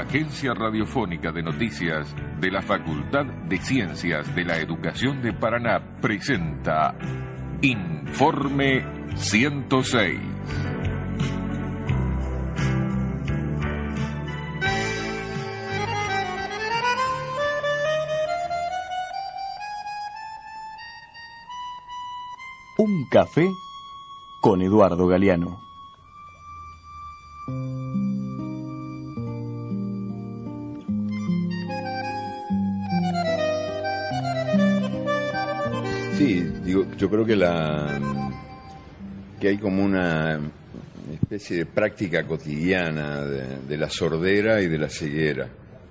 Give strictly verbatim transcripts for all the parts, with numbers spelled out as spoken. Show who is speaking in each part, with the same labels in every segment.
Speaker 1: Agencia Radiofónica de Noticias de la Facultad de Ciencias de la Educación de Paraná presenta Informe ciento seis.
Speaker 2: Un café con Eduardo Galeano.
Speaker 3: Sí, digo, yo creo que la que hay como una especie de práctica cotidiana de, de la sordera y de la ceguera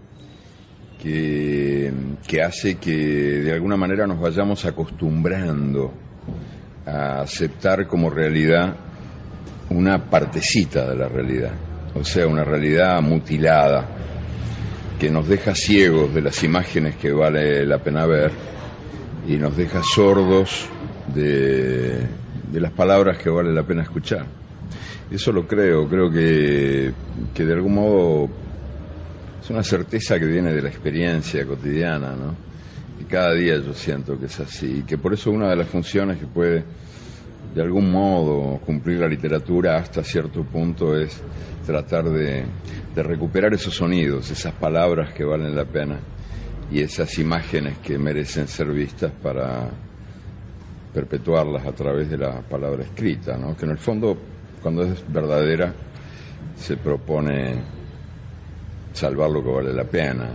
Speaker 3: que, que hace que de alguna manera nos vayamos acostumbrando a aceptar como realidad una partecita de la realidad, o sea, una realidad mutilada que nos deja ciegos de las imágenes que vale la pena ver y nos deja sordos de, de las palabras que vale la pena escuchar. Eso lo creo, creo que, que de algún modo es una certeza que viene de la experiencia cotidiana, ¿no? Y cada día yo siento que es así, y que por eso una de las funciones que puede de algún modo cumplir la literatura hasta cierto punto es tratar de, de recuperar esos sonidos, esas palabras que valen la pena y esas imágenes que merecen ser vistas para perpetuarlas a través de la palabra escrita, ¿no? Que en el fondo, cuando es verdadera, se propone salvar lo que vale la pena,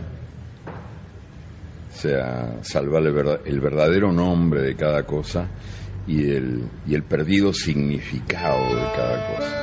Speaker 3: o sea, salvar el verdadero nombre de cada cosa y el, y el perdido significado de cada cosa.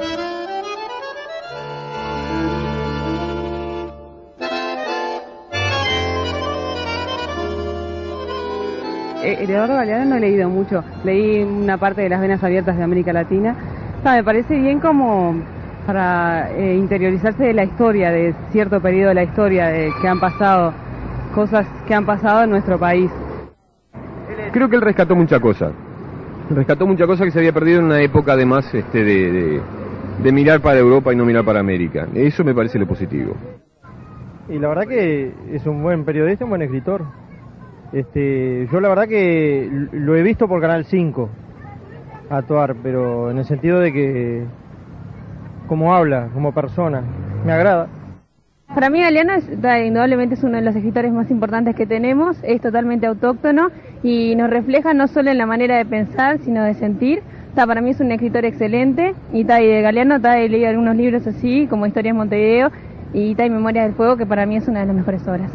Speaker 4: Eduardo Galeano no he leído mucho, leí una parte de Las Venas Abiertas de América Latina. O sea, me parece bien como para eh, interiorizarse de la historia, de cierto periodo de la historia, de que han pasado, cosas que han pasado en nuestro país.
Speaker 5: Creo que él rescató muchas cosas, rescató muchas cosas que se había perdido en una época además este, de, de, de mirar para Europa y no mirar para América. Eso me parece lo positivo.
Speaker 6: Y la verdad que es un buen periodista, un buen escritor. Este, yo la verdad que lo he visto por Canal cinco actuar, pero en el sentido de que como habla, como persona, me agrada.
Speaker 4: Para mí Galeano es, indudablemente es uno de los escritores más importantes que tenemos, es totalmente autóctono y nos refleja no solo en la manera de pensar, sino de sentir. O sea, para mí es un escritor excelente y, ta, y de Galeano ta, he leído algunos libros así, como Historias de Montevideo y, ta, y Memorias del Fuego, que para mí es una de las mejores obras.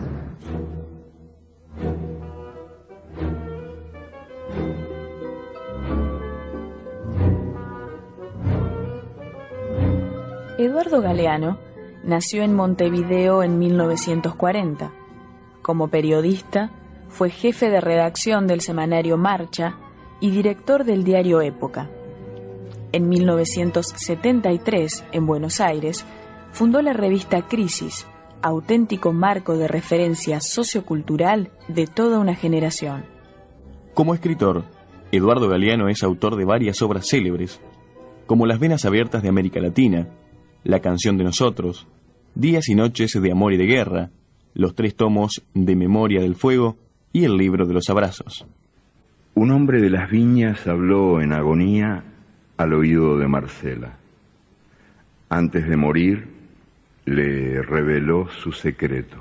Speaker 7: Eduardo Galeano nació en Montevideo en mil novecientos cuarenta. Como periodista, fue jefe de redacción del semanario Marcha y director del diario Época. En mil novecientos setenta y tres, en Buenos Aires, fundó la revista Crisis, auténtico marco de referencia sociocultural de toda una generación.
Speaker 2: Como escritor, Eduardo Galeano es autor de varias obras célebres, como Las Venas Abiertas de América Latina, La Canción de Nosotros, Días y Noches de Amor y de Guerra, los tres tomos de Memoria del Fuego y el libro de los Abrazos.
Speaker 3: Un hombre de las viñas habló en agonía al oído de Marcela. Antes de morir, le reveló su secreto.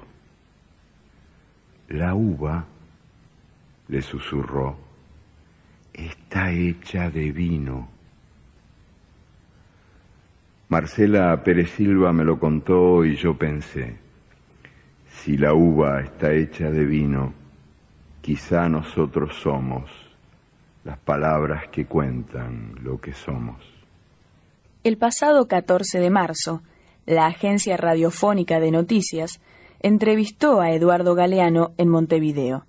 Speaker 3: La uva, le susurró, está hecha de vino. Marcela Pérez Silva me lo contó y yo pensé, si la uva está hecha de vino, quizá nosotros somos las palabras que cuentan lo que somos.
Speaker 7: El pasado catorce de marzo, la Agencia Radiofónica de Noticias entrevistó a Eduardo Galeano en Montevideo.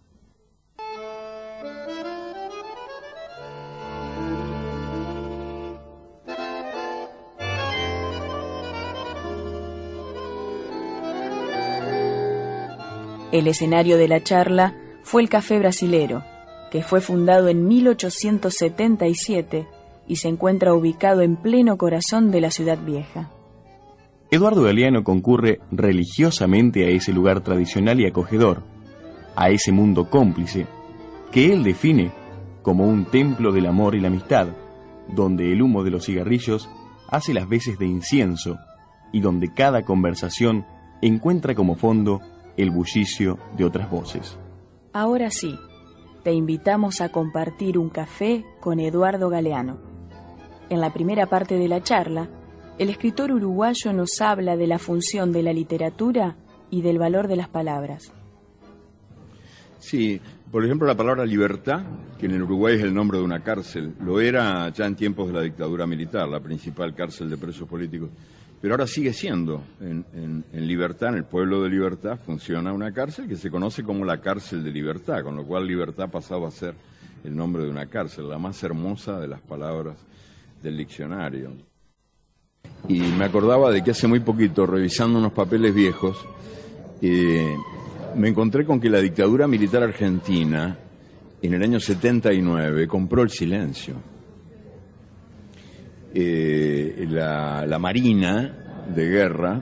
Speaker 7: El escenario de la charla fue el Café Brasilero, que fue fundado en mil ochocientos setenta y siete y se encuentra ubicado en pleno corazón de la Ciudad Vieja.
Speaker 2: Eduardo Galeano concurre religiosamente a ese lugar tradicional y acogedor, a ese mundo cómplice, que él define como un templo del amor y la amistad, donde el humo de los cigarrillos hace las veces de incienso y donde cada conversación encuentra como fondo el bullicio de otras voces.
Speaker 7: Ahora sí, te invitamos a compartir un café con Eduardo Galeano. En la primera parte de la charla, el escritor uruguayo nos habla de la función de la literatura y del valor de las palabras.
Speaker 3: Sí, por ejemplo, la palabra libertad, que en el Uruguay es el nombre de una cárcel, lo era ya en tiempos de la dictadura militar, la principal cárcel de presos políticos, pero ahora sigue siendo. En, en, en Libertad, en el pueblo de Libertad, funciona una cárcel que se conoce como la cárcel de Libertad, con lo cual Libertad ha pasado a ser el nombre de una cárcel, la más hermosa de las palabras del diccionario. Y me acordaba de que hace muy poquito, revisando unos papeles viejos, eh, me encontré con que la dictadura militar argentina, en el año setenta y nueve, compró el silencio. Eh, la, la Marina de Guerra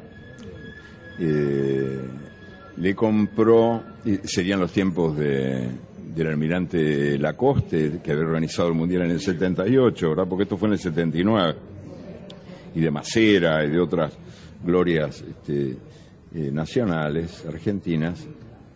Speaker 3: eh, le compró, serían los tiempos de, del almirante Lacoste, que había organizado el Mundial en el setenta y ocho, ¿verdad? Porque esto fue en el setenta y nueve. Y de Macera y de otras glorias este, eh, nacionales argentinas,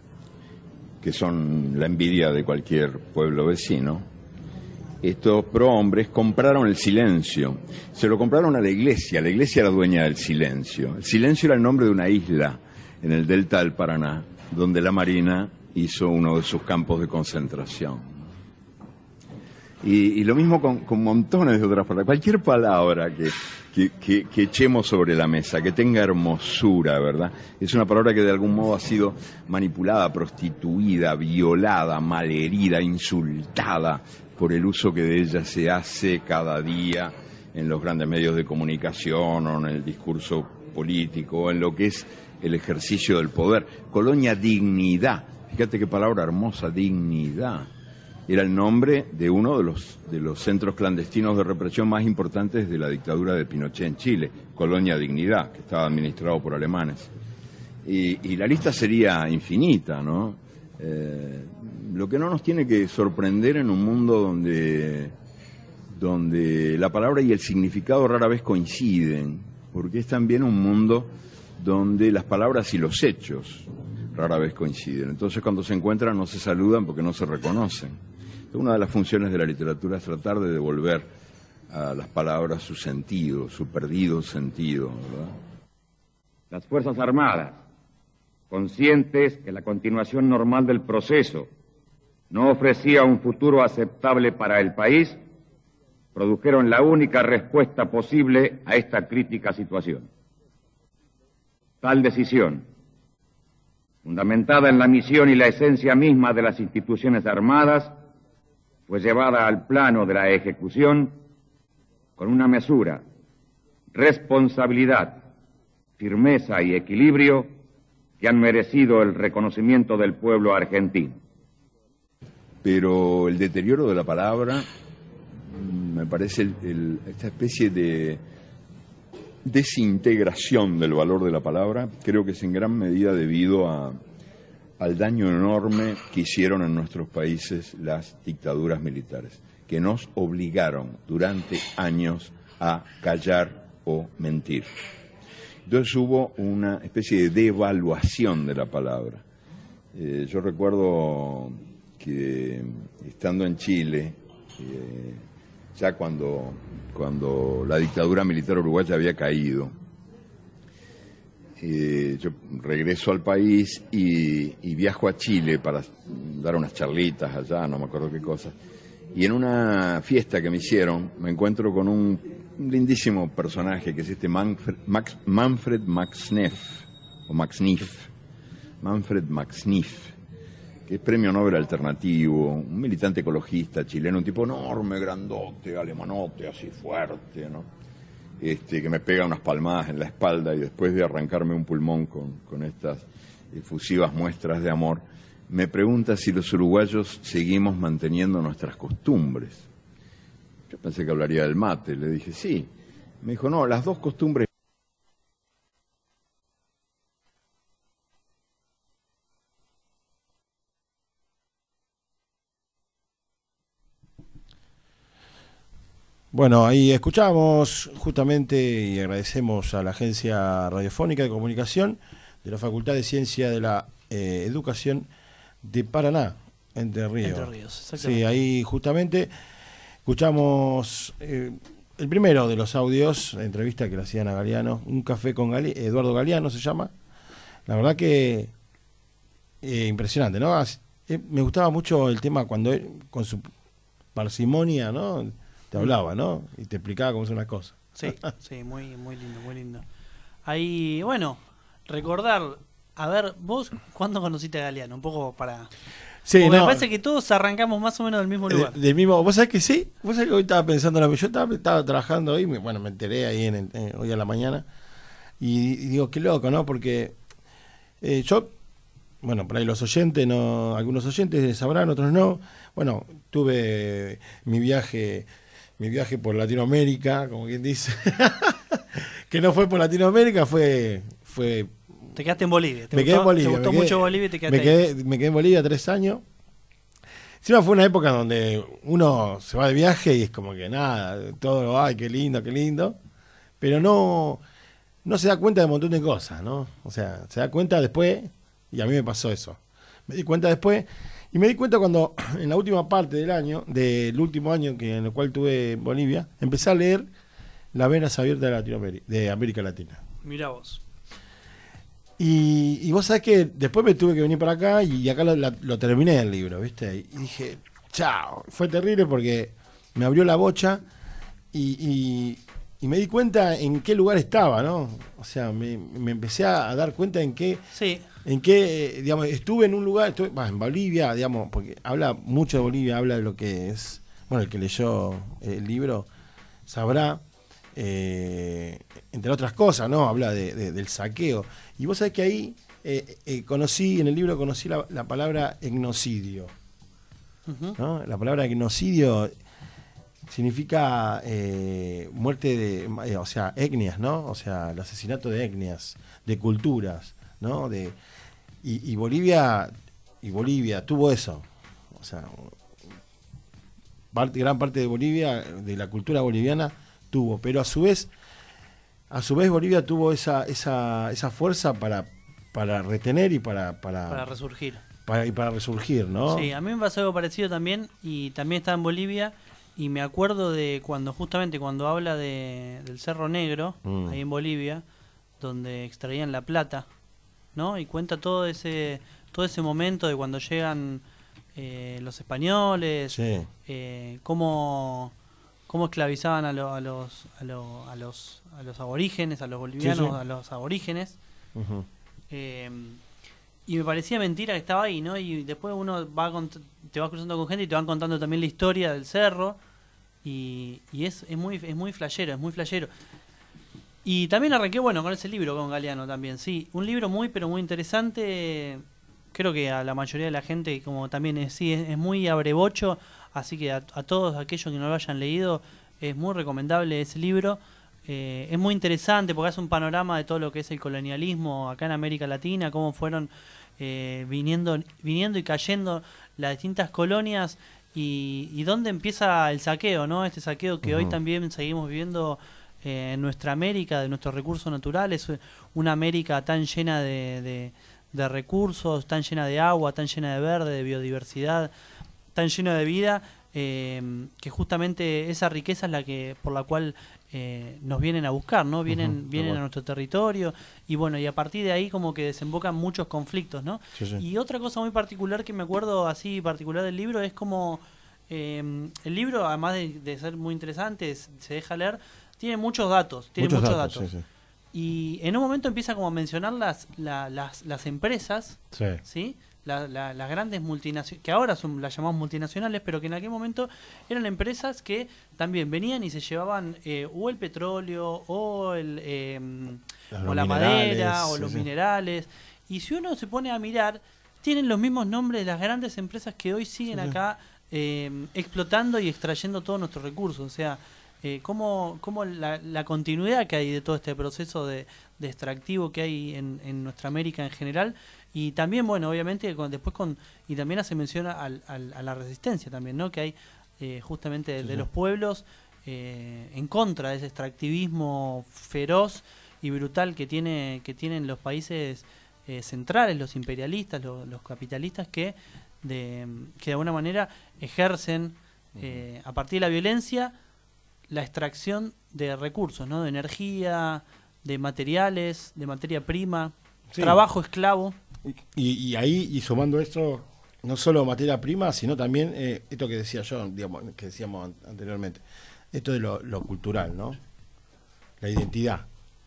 Speaker 3: que son la envidia de cualquier pueblo vecino. Estos prohombres compraron el silencio. Se lo compraron a la iglesia. La iglesia era dueña del silencio. El silencio era el nombre de una isla en el delta del Paraná, donde la Marina hizo uno de sus campos de concentración. Y, y lo mismo con, con montones de otras palabras. Cualquier palabra que, que, que, que echemos sobre la mesa, que tenga hermosura, ¿verdad? Es una palabra que de algún modo ha sido manipulada, prostituida, violada, malherida, insultada por el uso que de ella se hace cada día en los grandes medios de comunicación o en el discurso político, o en lo que es el ejercicio del poder. Colonia Dignidad. Fíjate qué palabra hermosa, dignidad. Era el nombre de uno de los, de los centros clandestinos de represión más importantes de la dictadura de Pinochet en Chile, Colonia Dignidad, que estaba administrado por alemanes. Y, y la lista sería infinita, ¿no? Eh, lo que no nos tiene que sorprender en un mundo donde, donde la palabra y el significado rara vez coinciden, porque es también un mundo donde las palabras y los hechos rara vez coinciden. Entonces, cuando se encuentran no se saludan porque no se reconocen. Una de las funciones de la literatura es tratar de devolver a las palabras su sentido, su perdido sentido, ¿verdad?
Speaker 8: Las Fuerzas Armadas, conscientes que la continuación normal del proceso no ofrecía un futuro aceptable para el país, produjeron la única respuesta posible a esta crítica situación. Tal decisión, fundamentada en la misión y la esencia misma de las instituciones armadas, fue llevada al plano de la ejecución con una mesura, responsabilidad, firmeza y equilibrio que han merecido el reconocimiento del pueblo argentino.
Speaker 3: Pero el deterioro de la palabra, me parece el, el, esta especie de desintegración del valor de la palabra, creo que es en gran medida debido a al daño enorme que hicieron en nuestros países las dictaduras militares, que nos obligaron durante años a callar o mentir. Entonces hubo una especie de devaluación de la palabra. Eh, yo recuerdo que estando en Chile, eh, ya cuando, cuando la dictadura militar uruguaya había caído, Eh, yo regreso al país y, y viajo a Chile para dar unas charlitas allá, no me acuerdo qué cosa. Y en una fiesta que me hicieron, me encuentro con un, un lindísimo personaje que es este Manfred, Max, Manfred Max Neff, o Max Neff, Manfred Max Neff, que es premio Nobel alternativo, un militante ecologista chileno, un tipo enorme, grandote, alemanote, así fuerte, ¿no? Este, que me pega unas palmadas en la espalda y después de arrancarme un pulmón con, con estas efusivas muestras de amor, me pregunta si los uruguayos seguimos manteniendo nuestras costumbres. Yo pensé que hablaría del mate, le dije sí. Me dijo, no, las dos costumbres
Speaker 9: Bueno, ahí escuchamos justamente y agradecemos a la Agencia Radiofónica de Comunicación de la Facultad de Ciencia de la eh, Educación de Paraná, Entre Ríos.
Speaker 10: Entre Ríos, exactamente.
Speaker 9: Sí, ahí justamente escuchamos eh, el primero de los audios, la entrevista que le hacían a Galeano, Un café con Gali- Eduardo Galeano se llama. La verdad que eh, impresionante, ¿no? As- eh, me gustaba mucho el tema cuando él, con su parsimonia, ¿no? Te hablaba, ¿no? Y te explicaba cómo son las cosas.
Speaker 10: Sí, sí, muy, muy lindo, muy lindo. Ahí, bueno, recordar, a ver, vos, ¿cuándo conociste a Galeano? Un poco para...
Speaker 9: Sí,
Speaker 10: Porque
Speaker 9: no,
Speaker 10: me parece que todos arrancamos más o menos del mismo lugar.
Speaker 9: de- del mismo, vos sabés que sí, vos sabés que hoy estaba pensando, en lo que yo estaba, estaba trabajando hoy, me- bueno, me enteré ahí en, el- eh, hoy a la mañana, y, y digo, qué loco, ¿no? Porque eh, yo, bueno, por ahí los oyentes, no, algunos oyentes sabrán, otros no, bueno, tuve mi viaje, mi viaje por Latinoamérica, como quien dice, que no fue por Latinoamérica, fue, fue
Speaker 10: Te quedaste en Bolivia. Te
Speaker 9: me
Speaker 10: gustó,
Speaker 9: quedé en Bolivia.
Speaker 10: Te gustó
Speaker 9: me quedé-
Speaker 10: mucho Bolivia y te quedaste
Speaker 9: me quedé, me quedé en Bolivia tres años. Encima fue una época donde uno se va de viaje y es como que nada, todo, ay, qué lindo, qué lindo. Pero no, no se da cuenta de un montón de cosas, ¿no? O sea, se da cuenta después, y a mí me pasó eso. Me di cuenta después, y me di cuenta cuando, en la última parte del año, del último año que en el cual tuve en Bolivia, empecé a leer Las venas abiertas de Latinoamérica, de América Latina.
Speaker 10: ahí. Mirá vos.
Speaker 9: Y, y vos sabés que después me tuve que venir para acá y acá lo, la- lo terminé el libro, ¿viste? Y dije, chao. Fue terrible porque me abrió la bocha y, y- y me di cuenta en qué lugar estaba, ¿no? O sea, me, me empecé a dar cuenta en qué,
Speaker 10: Sí,
Speaker 9: en qué, eh, digamos, estuve en un lugar, estuve, bah, en Bolivia, digamos, porque habla mucho de Bolivia, habla de lo que es, bueno, el que leyó el libro sabrá, eh, entre otras cosas, ¿no? Habla de, de- del saqueo. Y vos sabés que ahí eh, eh, conocí, en el libro conocí la, la palabra etnocidio,
Speaker 10: ujú.
Speaker 9: ¿no? La palabra etnocidio significa eh, muerte de, eh, o sea, etnias, ¿no? O sea, el asesinato de etnias, de culturas, ¿no? De, y, y Bolivia, y Bolivia tuvo eso, o sea, parte, gran parte de Bolivia, de la cultura boliviana, tuvo, pero a su vez, a su vez Bolivia tuvo esa, esa, esa fuerza para, para retener y para, para,
Speaker 10: Para resurgir.
Speaker 9: para- y para resurgir, ¿no?
Speaker 10: Sí, a mí me pasó algo parecido también, y también estaba en Bolivia, y me acuerdo de cuando, justamente cuando habla de, del Cerro Negro,
Speaker 9: Mm.
Speaker 10: ahí en Bolivia, donde extraían la plata, ¿no? Y cuenta todo ese, todo ese momento de cuando llegan eh, los españoles,
Speaker 9: Sí.
Speaker 10: eh, cómo, cómo esclavizaban a, lo- a los a, lo- a los a los aborígenes, a los bolivianos,
Speaker 9: Sí, sí.
Speaker 10: a los aborígenes.
Speaker 9: Ujú.
Speaker 10: Eh, y me parecía mentira que estaba ahí, ¿no? Y después uno va cont- te vas cruzando con gente y te van contando también la historia del cerro. Y, y es, es muy es muy flashero, es muy flashero. Y también arranqué, bueno, con ese libro, con Galeano también, sí. Un libro muy, pero muy interesante. Creo que a la mayoría de la gente, como también es, sí, es, es muy abrebocho. Así que a, a todos aquellos que no lo hayan leído, es muy recomendable ese libro. Eh, es muy interesante porque hace un panorama de todo lo que es el colonialismo acá en América Latina, cómo fueron eh, viniendo, viniendo y cayendo las distintas colonias y, y dónde empieza el saqueo, ¿no? Este saqueo que hoy
Speaker 9: Ujú.
Speaker 10: también seguimos viviendo eh, en nuestra América, de nuestros recursos naturales, una América tan llena de, de, de recursos, tan llena de agua, tan llena de verde, de biodiversidad, tan llena de vida, eh, que justamente esa riqueza es la que por la cual eh, nos vienen a buscar, ¿no? Vienen,
Speaker 9: Ujú,
Speaker 10: vienen
Speaker 9: igual.
Speaker 10: a nuestro territorio y bueno, y a partir de ahí como que desembocan muchos conflictos, ¿no?
Speaker 9: Sí, sí.
Speaker 10: Y otra cosa muy particular que me acuerdo así particular del libro es como eh, el libro, además de, de ser muy interesante, es- se deja leer, tiene muchos datos, tiene muchos, datos.
Speaker 9: sí, sí.
Speaker 10: Y en un momento empieza como a mencionar las, la- las, las empresas,
Speaker 9: Sí.
Speaker 10: ¿sí? La- la- las grandes multinacionales, que ahora son, las llamamos multinacionales, pero que en aquel momento eran empresas que también venían y se llevaban eh, o el petróleo o, el, eh,
Speaker 9: Los
Speaker 10: o la
Speaker 9: minerales,
Speaker 10: madera o
Speaker 9: sí,
Speaker 10: los
Speaker 9: sí.
Speaker 10: minerales. Y si uno se pone a mirar, tienen los mismos nombres de las grandes empresas que hoy siguen
Speaker 9: Sí, sí.
Speaker 10: acá eh, explotando y extrayendo todos nuestros recursos. O sea, eh, cómo, cómo la, la continuidad que hay de todo este proceso de, de extractivo que hay en, en nuestra América en general. Y también, bueno, obviamente, con, después con y también hace mención al, al- a la resistencia también, ¿no? Que hay eh, justamente de,
Speaker 9: Sí,
Speaker 10: de
Speaker 9: sí.
Speaker 10: los pueblos eh, en contra de ese extractivismo feroz y brutal que tiene que tienen los países eh, centrales, los imperialistas, lo, los capitalistas, que de, que de alguna manera ejercen eh, a partir de la violencia la extracción de recursos, ¿no? De energía, de materiales, de materia prima, sí. Trabajo esclavo.
Speaker 9: Y, y ahí, y sumando esto, no solo materia prima, sino también eh, esto que decía yo, digamos, que decíamos anteriormente, esto de lo, lo cultural, ¿no? La identidad.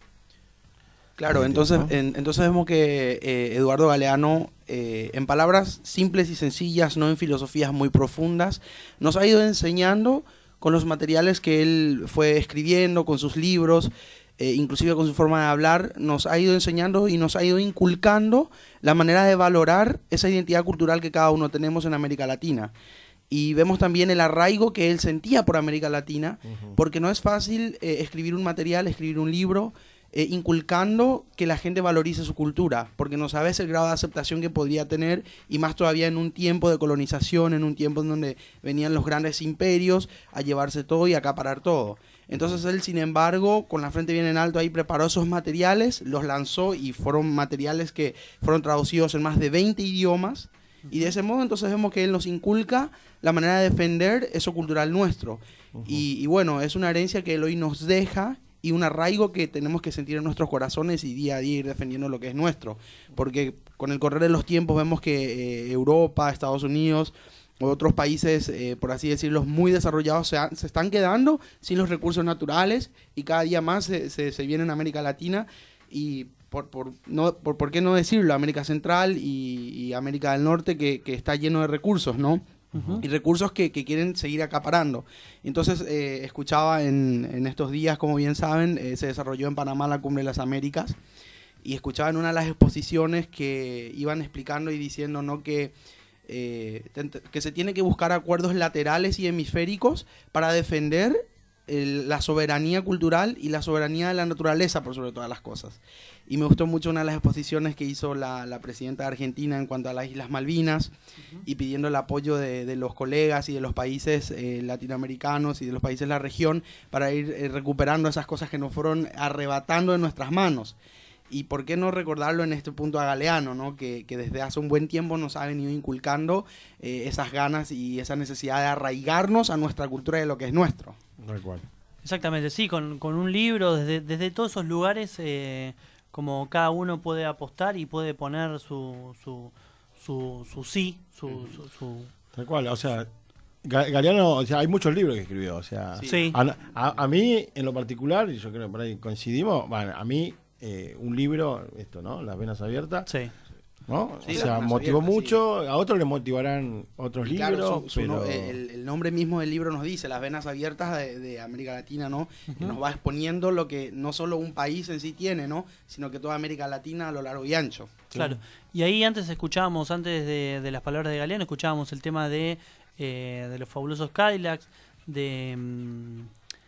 Speaker 11: Claro, entonces, ¿no? en, entonces vemos que eh, Eduardo Galeano, eh, en palabras simples y sencillas, no en filosofías muy profundas, nos ha ido enseñando con los materiales que él fue escribiendo, con sus libros, eh, inclusive con su forma de hablar, nos ha ido enseñando y nos ha ido inculcando la manera de valorar esa identidad cultural que cada uno tenemos en América Latina. Y vemos también el arraigo que él sentía por América Latina, uh-huh. porque no es fácil eh, escribir un material, escribir un libro, eh, inculcando que la gente valorice su cultura, porque no sabes el grado de aceptación que podría tener, y más todavía en un tiempo de colonización, en un tiempo en donde venían los grandes imperios a llevarse todo y a acaparar todo. Entonces él, sin embargo, con la frente bien en alto, ahí preparó esos materiales, los lanzó y fueron materiales que fueron traducidos en más de veinte idiomas. Y de ese modo entonces vemos que él nos inculca la manera de defender eso cultural nuestro. Uh-huh. y, y bueno, es una herencia que él hoy nos deja y un arraigo que tenemos que sentir en nuestros corazones y día a día ir defendiendo lo que es nuestro. Porque con el correr de los tiempos vemos que eh, Europa, Estados Unidos o otros países, eh, por así decirlo, muy desarrollados se, han, se están quedando sin los recursos naturales y cada día más se, se, se viene en América Latina y... Por, por, no, por, ¿por qué no decirlo? América Central y, y América del Norte que, que está lleno de recursos, ¿no? Uh-huh. Y recursos que, que quieren seguir acaparando. Entonces, eh, escuchaba en, en estos días, como bien saben, eh, se desarrolló en Panamá la Cumbre de las Américas, y escuchaba en una de las exposiciones que iban explicando y diciendo, ¿no?, que, eh, que se tiene que buscar acuerdos laterales y hemisféricos para defender el, la soberanía cultural y la soberanía de la naturaleza, por sobre todas las cosas. Y me gustó mucho una de las exposiciones que hizo la, la presidenta de Argentina en cuanto a las Islas Malvinas, uh-huh. y pidiendo el apoyo de, de los colegas y de los países eh, latinoamericanos y de los países de la región para ir eh, recuperando esas cosas que nos fueron arrebatando de nuestras manos. Y por qué no recordarlo en este punto a Galeano, ¿no? que, que desde hace un buen tiempo nos ha venido inculcando eh, esas ganas y esa necesidad de arraigarnos a nuestra cultura y de lo que es nuestro.
Speaker 9: Tal cual.
Speaker 10: Exactamente, sí, con, con un libro, desde, desde todos esos lugares... Eh, como cada uno puede apostar y puede poner su su su, su sí, su, su, su...
Speaker 9: Tal cual, o sea, Galeano, o sea, hay muchos libros que escribió, o sea,
Speaker 10: sí.
Speaker 9: a, a, a mí en lo particular, y yo creo que por ahí coincidimos, bueno, a mí eh, un libro, esto, ¿no? Las venas abiertas,
Speaker 10: sí.
Speaker 9: ¿no?
Speaker 11: Sí,
Speaker 9: o sea, motivó
Speaker 11: abiertas,
Speaker 9: mucho,
Speaker 11: sí.
Speaker 9: A otros les motivarán otros
Speaker 11: y
Speaker 9: libros,
Speaker 11: claro, su, su
Speaker 9: pero...
Speaker 11: no, el, el nombre mismo del libro nos dice, Las venas abiertas de, de América Latina, ¿no? Uh-huh. Que nos va exponiendo lo que no solo un país en sí tiene, ¿no? Sino que toda América Latina a lo largo y ancho.
Speaker 10: Claro, y ahí antes escuchábamos, antes de, de las palabras de Galeano, escuchábamos el tema de, eh, de los fabulosos Cadillacs, de... Mmm,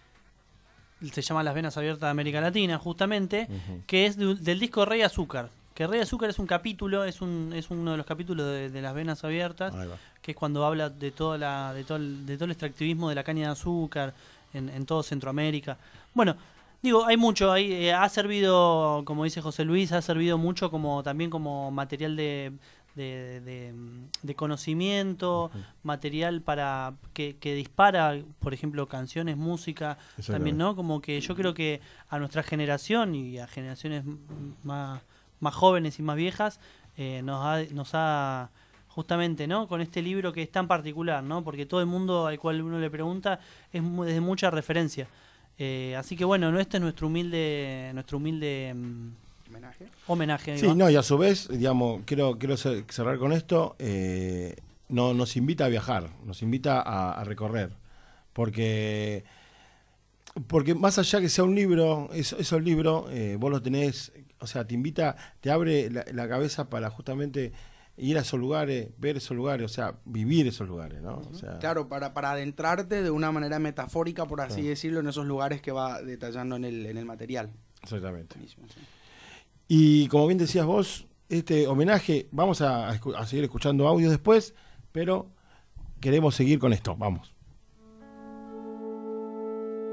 Speaker 10: se llama Las venas abiertas de América Latina, justamente, uh-huh. que es de, del disco Rey Azúcar. Que Rey Azúcar es un capítulo, es un es uno de los capítulos de, de Las venas abiertas, que es cuando habla de toda la de todo el, de todo el extractivismo de la caña de azúcar en, en todo Centroamérica. Bueno, digo, hay mucho, hay, eh, ha servido, como dice José Luis, ha servido mucho como también como material de de, de, de conocimiento, uh-huh. material para que, que dispara, por ejemplo, canciones, música, también, ¿no? Como que yo creo que a nuestra generación y a generaciones más más jóvenes y más viejas, eh, nos ha, nos ha justamente, ¿no? Con este libro que es tan particular, ¿no? Porque todo el mundo al cual uno le pregunta es muy, de mucha referencia. Eh, así que bueno, ¿no? Este es nuestro humilde, nuestro humilde um,
Speaker 11: homenaje.
Speaker 10: Homenaje.
Speaker 9: Sí, no, y a su vez, digamos, quiero quiero cerrar con esto. Eh, no, nos invita a viajar, nos invita a, a recorrer, porque porque más allá que sea un libro, esos, esos libros, eh, vos los tenés. O sea, te invita, te abre la, la cabeza para justamente ir a esos lugares, ver esos lugares, o sea, vivir esos lugares, ¿no?
Speaker 11: Uh-huh.
Speaker 9: O sea,
Speaker 11: claro, para, para adentrarte de una manera metafórica, por así claro. decirlo, en esos lugares que va detallando en el, en el material.
Speaker 9: Exactamente.
Speaker 11: Mismo, sí.
Speaker 9: Y como bien decías vos, este homenaje, vamos a, a, a seguir escuchando audios después, pero queremos seguir con esto, vamos.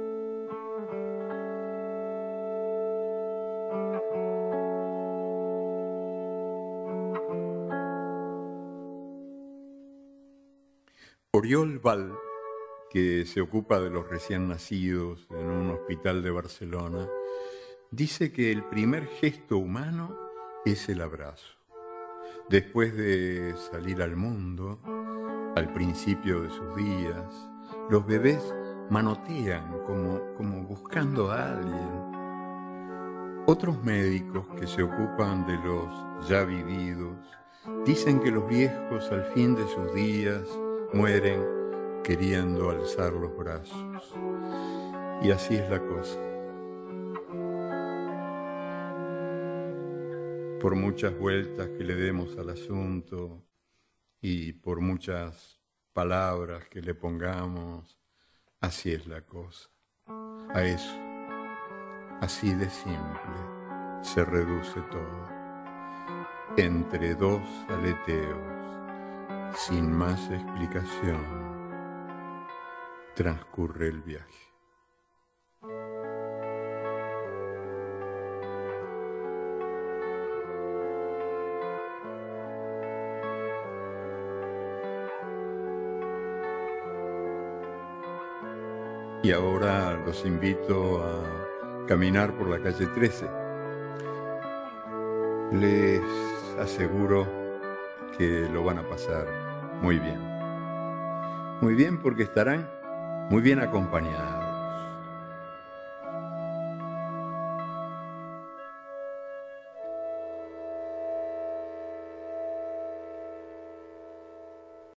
Speaker 12: Oriol Val, que se ocupa de los recién nacidos en un hospital de Barcelona, dice que el primer gesto humano es el abrazo. Después de salir al mundo, al principio de sus días, los bebés manotean como, como buscando a alguien. Otros médicos que se ocupan de los ya vividos dicen que los viejos al fin de sus días mueren queriendo alzar los brazos. Y así es la cosa. Por muchas vueltas que le demos al asunto y por muchas palabras que le pongamos, así es la cosa. A eso, así de simple, se reduce todo. Entre dos aleteos, sin más explicación, transcurre el viaje. Y ahora los invito a caminar por la calle trece. Les aseguro que lo van a pasar muy bien. Muy bien porque estarán muy bien acompañados.